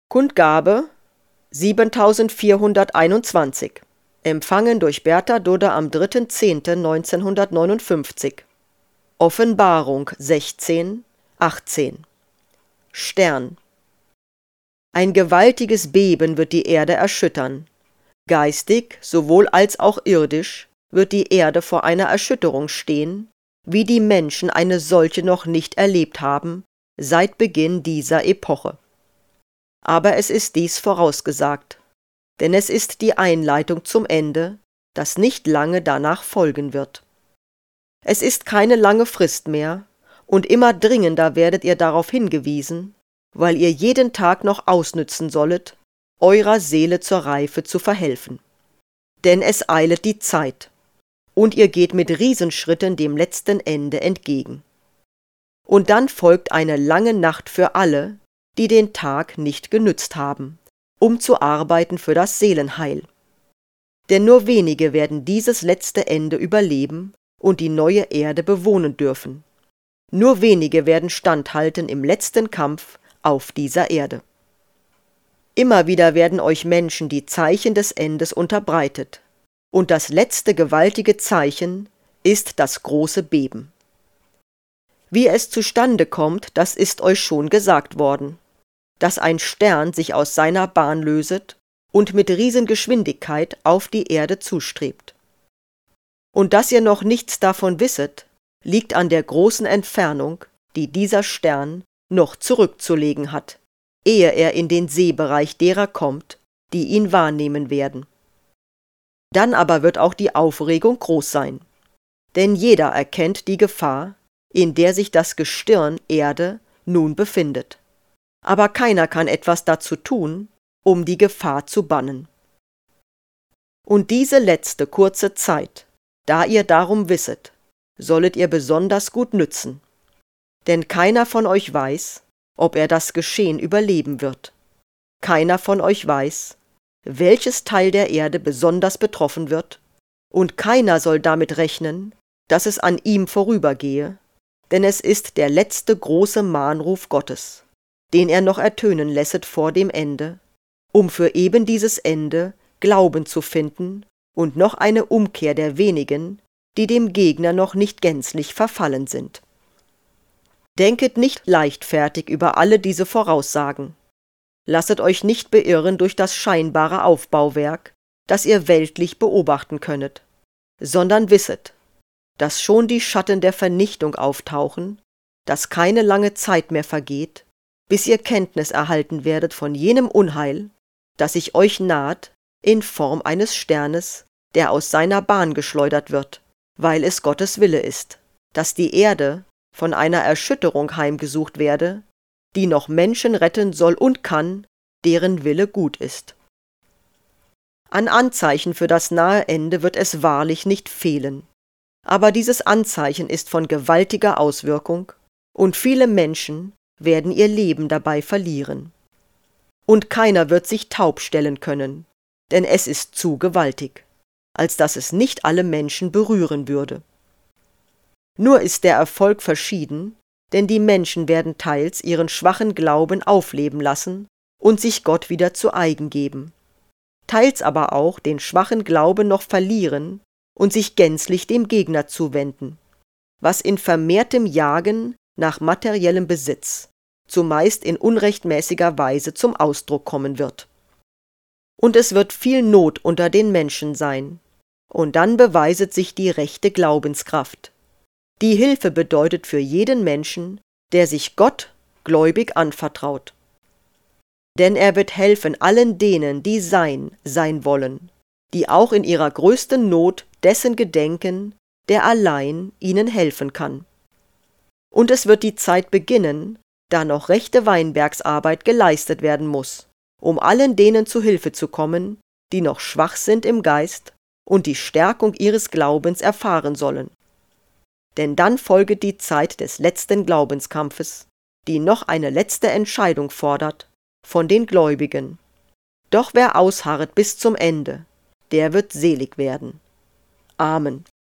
Kundgabe 7421. Empfangen durch Bertha Dudde am 3.10.1959. Offenbarung 16,18. Stern. Ein gewaltiges Beben wird die Erde erschüttern. Geistig sowohl als auch irdisch wird die Erde vor einer Erschütterung stehen, wie die Menschen eine solche noch nicht erlebt haben, seit Beginn dieser Epoche. Aber es ist dies vorausgesagt, denn es ist die Einleitung zum Ende, das nicht lange danach folgen wird. Es ist keine lange Frist mehr, und immer dringender werdet ihr darauf hingewiesen, weil ihr jeden Tag noch ausnützen sollet, eurer Seele zur Reife zu verhelfen. Denn es eilet die Zeit, und ihr geht mit Riesenschritten dem letzten Ende entgegen. Und dann folgt eine lange Nacht für alle, die den Tag nicht genützt haben, um zu arbeiten für das Seelenheil. Denn nur wenige werden dieses letzte Ende überleben und die neue Erde bewohnen dürfen. Nur wenige werden standhalten im letzten Kampf auf dieser Erde. Immer wieder werden euch Menschen die Zeichen des Endes unterbreitet, und das letzte gewaltige Zeichen ist das große Beben. Wie es zustande kommt, das ist euch schon gesagt worden, dass ein Stern sich aus seiner Bahn löset und mit Riesengeschwindigkeit auf die Erde zustrebt. Und dass ihr noch nichts davon wisset, liegt an der großen Entfernung, die dieser Stern noch zurückzulegen hat, ehe er in den Sehbereich derer kommt, die ihn wahrnehmen werden. Dann aber wird auch die Aufregung groß sein, denn jeder erkennt die Gefahr, in der sich das Gestirn Erde nun befindet. Aber keiner kann etwas dazu tun, um die Gefahr zu bannen. Und diese letzte kurze Zeit, da ihr darum wisset, sollet ihr besonders gut nützen. Denn keiner von euch weiß, ob er das Geschehen überleben wird. Keiner von euch weiß, welches Teil der Erde besonders betroffen wird, und keiner soll damit rechnen, dass es an ihm vorübergehe, denn es ist der letzte große Mahnruf Gottes, den er noch ertönen lässet vor dem Ende, um für eben dieses Ende Glauben zu finden und noch eine Umkehr der wenigen, die dem Gegner noch nicht gänzlich verfallen sind. Denket nicht leichtfertig über alle diese Voraussagen. Lasset euch nicht beirren durch das scheinbare Aufbauwerk, das ihr weltlich beobachten könnet, sondern wisset, dass schon die Schatten der Vernichtung auftauchen, dass keine lange Zeit mehr vergeht, bis ihr Kenntnis erhalten werdet von jenem Unheil, das sich euch naht in Form eines Sternes, der aus seiner Bahn geschleudert wird, weil es Gottes Wille ist, dass die Erde von einer Erschütterung heimgesucht werde, die noch Menschen retten soll und kann, deren Wille gut ist. An Anzeichen für das nahe Ende wird es wahrlich nicht fehlen, aber dieses Anzeichen ist von gewaltiger Auswirkung, und viele Menschen werden ihr Leben dabei verlieren. Und keiner wird sich taub stellen können, denn es ist zu gewaltig, als dass es nicht alle Menschen berühren würde. Nur ist der Erfolg verschieden, denn die Menschen werden teils ihren schwachen Glauben aufleben lassen und sich Gott wieder zu eigen geben, teils aber auch den schwachen Glauben noch verlieren und sich gänzlich dem Gegner zuwenden, was in vermehrtem Jagen nach materiellem Besitz, zumeist in unrechtmäßiger Weise zum Ausdruck kommen wird. Und es wird viel Not unter den Menschen sein, und dann beweiset sich die rechte Glaubenskraft. Die Hilfe bedeutet für jeden Menschen, der sich Gott gläubig anvertraut. Denn er wird helfen allen denen, die sein wollen, die auch in ihrer größten Not dessen gedenken, der allein ihnen helfen kann. Und es wird die Zeit beginnen, da noch rechte Weinbergsarbeit geleistet werden muss, um allen denen zu Hilfe zu kommen, die noch schwach sind im Geist und die Stärkung ihres Glaubens erfahren sollen. Denn dann folget die Zeit des letzten Glaubenskampfes, die noch eine letzte Entscheidung fordert von den Gläubigen. Doch wer ausharret bis zum Ende, der wird selig werden. Amen.